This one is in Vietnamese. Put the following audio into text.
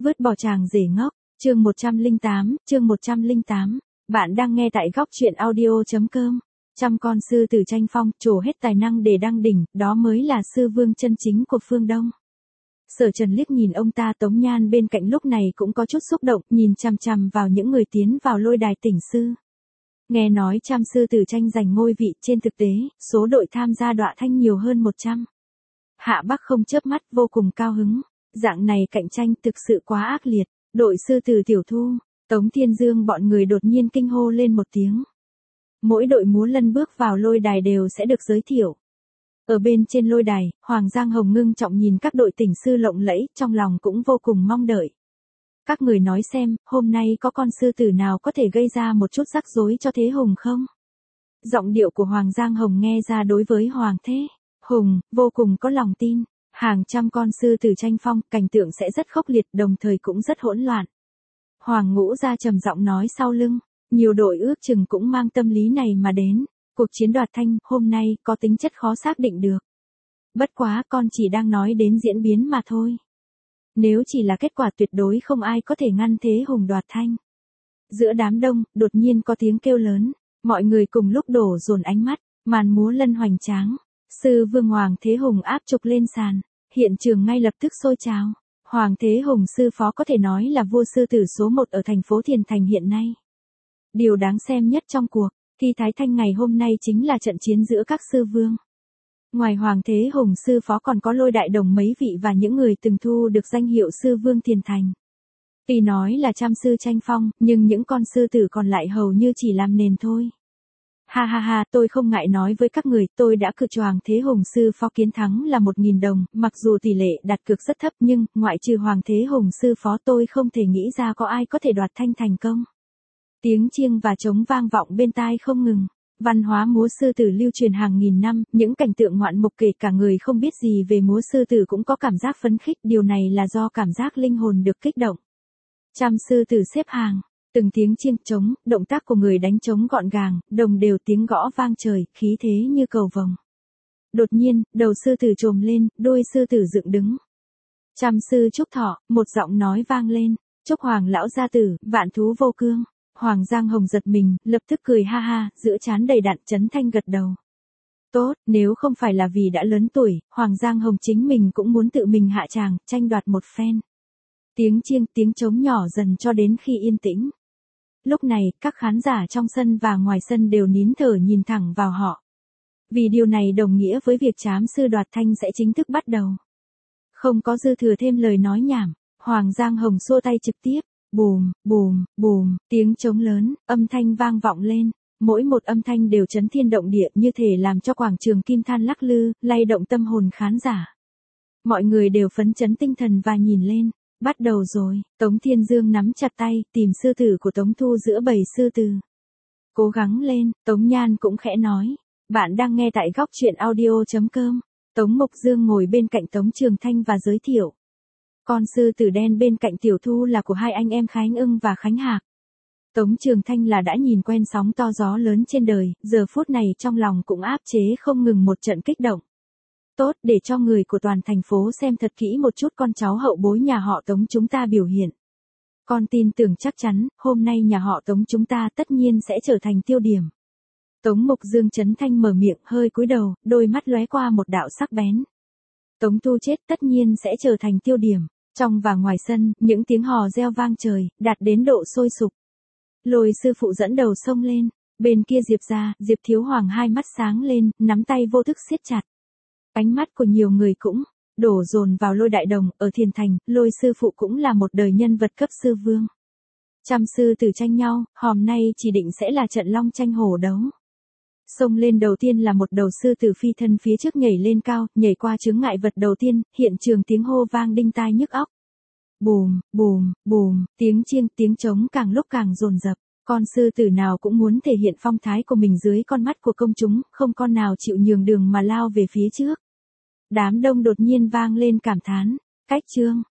Vứt bỏ chàng rể ngốc, chương 108. Bạn đang nghe tại góc truyện audio.com. Trăm con sư tử tranh phong, trổ hết tài năng để đăng đỉnh, đó mới là sư vương chân chính của phương Đông. Sở Trần liếc nhìn ông ta. Tống Nhan bên cạnh lúc này cũng có chút xúc động, nhìn chằm chằm vào những người tiến vào lôi đài tỉnh sư. Nghe nói trăm sư tử tranh giành ngôi vị, trên thực tế, số đội tham gia đọa thanh nhiều hơn 100. Hạ Bắc không chớp mắt, vô cùng cao hứng. Dạng này cạnh tranh thực sự quá ác liệt. Đội sư tử Tiểu Thu, Tống Thiên Dương bọn người đột nhiên kinh hô lên một tiếng. Mỗi đội múa lân bước vào lôi đài đều sẽ được giới thiệu. Ở bên trên lôi đài, Hoàng Giang Hồng ngưng trọng nhìn các đội tỉnh sư lộng lẫy, trong lòng cũng vô cùng mong đợi. Các người nói xem, hôm nay có con sư tử nào có thể gây ra một chút rắc rối cho Thế Hùng không? Giọng điệu của Hoàng Giang Hồng nghe ra đối với Hoàng Thế Hùng, vô cùng có lòng tin. Hàng trăm con sư tử tranh phong, cảnh tượng sẽ rất khốc liệt, đồng thời cũng rất hỗn loạn. Hoàng Ngũ ra trầm giọng nói sau lưng, nhiều đội ước chừng cũng mang tâm lý này mà đến. Cuộc chiến đoạt thanh, hôm nay, có tính chất khó xác định được. Bất quá, con chỉ đang nói đến diễn biến mà thôi. Nếu chỉ là kết quả tuyệt đối không ai có thể ngăn Thế Hùng đoạt thanh. Giữa đám đông, đột nhiên có tiếng kêu lớn. Mọi người cùng lúc đổ dồn ánh mắt, màn múa lân hoành tráng. Sư vương Hoàng Thế Hùng áp trục lên sàn. Hiện trường ngay lập tức sôi trào. Hoàng Thế Hùng sư phó có thể nói là vua sư tử số 1 ở thành phố Thiền Thành hiện nay. Điều đáng xem nhất trong cuộc thi Thái Thanh ngày hôm nay chính là trận chiến giữa các sư vương. Ngoài Hoàng Thế Hùng sư phó còn có Lôi Đại Đồng mấy vị và những người từng thu được danh hiệu sư vương Thiền Thành. Tuy nói là trăm sư tranh phong, nhưng những con sư tử còn lại hầu như chỉ làm nền thôi. Ha ha ha, tôi không ngại nói với các người, tôi đã cược cho Hoàng Thế Hùng sư phó chiến thắng là 1.000 đồng, mặc dù tỷ lệ đặt cược rất thấp nhưng, ngoại trừ Hoàng Thế Hùng sư phó tôi không thể nghĩ ra có ai có thể đoạt thanh thành công. Tiếng chiêng và trống vang vọng bên tai không ngừng. Văn hóa múa sư tử lưu truyền hàng nghìn năm, những cảnh tượng ngoạn mục kể cả người không biết gì về múa sư tử cũng có cảm giác phấn khích, điều này là do cảm giác linh hồn được kích động. Trăm sư tử xếp hàng, từng tiếng chiêng trống, động tác của người đánh trống gọn gàng, đồng đều tiếng gõ vang trời, khí thế như cầu vồng. Đột nhiên, đầu sư tử trồm lên, đuôi sư tử dựng đứng. Trăm sư chúc thọ, một giọng nói vang lên, chúc Hoàng lão gia tử, vạn thú vô cương. Hoàng Giang Hồng giật mình, lập tức cười ha ha, giữa trán đầy đặn chấn thanh gật đầu. Tốt, nếu không phải là vì đã lớn tuổi, Hoàng Giang Hồng chính mình cũng muốn tự mình hạ tràng, tranh đoạt một phen. Tiếng chiêng, tiếng trống nhỏ dần cho đến khi yên tĩnh. Lúc này, các khán giả trong sân và ngoài sân đều nín thở nhìn thẳng vào họ. Vì điều này đồng nghĩa với việc trám sư đoạt thanh sẽ chính thức bắt đầu. Không có dư thừa thêm lời nói nhảm, Hoàng Giang Hồng xua tay trực tiếp. Bùm, bùm, bùm, tiếng trống lớn, âm thanh vang vọng lên. Mỗi một âm thanh đều chấn thiên động địa, như thể làm cho quảng trường kim than lắc lư, lay động tâm hồn khán giả. Mọi người đều phấn chấn tinh thần và nhìn lên. Bắt đầu rồi, Tống Thiên Dương nắm chặt tay, tìm sư tử của Tống Thu giữa bầy sư tử. Cố gắng lên, Tống Nhan cũng khẽ nói. Bạn đang nghe tại góc truyện audio.com. Tống Mục Dương ngồi bên cạnh Tống Trường Thanh và giới thiệu. Con sư tử đen bên cạnh Tiểu Thu là của hai anh em Khánh Ưng và Khánh Hạc. Tống Trường Thanh là đã nhìn quen sóng to gió lớn trên đời, giờ phút này trong lòng cũng áp chế không ngừng một trận kích động. Tốt, để cho người của toàn thành phố xem thật kỹ một chút con cháu hậu bối nhà họ Tống chúng ta biểu hiện. Con tin tưởng chắc chắn, hôm nay nhà họ Tống chúng ta tất nhiên sẽ trở thành tiêu điểm. Tống Mục Dương Trấn Thanh mở miệng, hơi cúi đầu, đôi mắt lóe qua một đạo sắc bén. Tống Thu chết tất nhiên sẽ trở thành tiêu điểm. Trong và ngoài sân, những tiếng hò reo vang trời, đạt đến độ sôi sục. Lôi sư phụ dẫn đầu xông lên, bên kia Diệp ra, Diệp Thiếu Hoàng hai mắt sáng lên, nắm tay vô thức siết chặt. Ánh mắt của nhiều người cũng đổ dồn vào Lôi Đại Đồng, ở Thiền Thành, Lôi sư phụ cũng là một đời nhân vật cấp sư vương. Trăm sư tử tranh nhau, hôm nay chỉ định sẽ là trận long tranh hổ đấu. Xông lên đầu tiên là một đầu sư tử phi thân phía trước nhảy lên cao, nhảy qua chướng ngại vật đầu tiên, hiện trường tiếng hô vang đinh tai nhức óc. Bùm, bùm, bùm, tiếng chiêng, tiếng trống càng lúc càng dồn dập. Con sư tử nào cũng muốn thể hiện phong thái của mình dưới con mắt của công chúng, không con nào chịu nhường đường mà lao về phía trước. Đám đông đột nhiên vang lên cảm thán. Cách trương,